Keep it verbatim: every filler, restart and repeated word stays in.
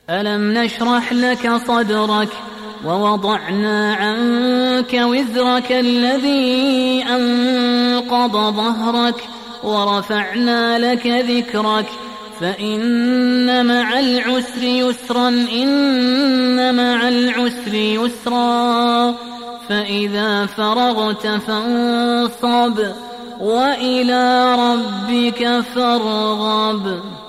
ألم نشرح لك صدرك ووضعنا عنك وزرك الذي أنقض ظهرك ورفعنا لك ذكرك فإن مع العسر يسرا إن مع العسر يسرا فإذا فرغت فانصب وإلى ربك فارغب.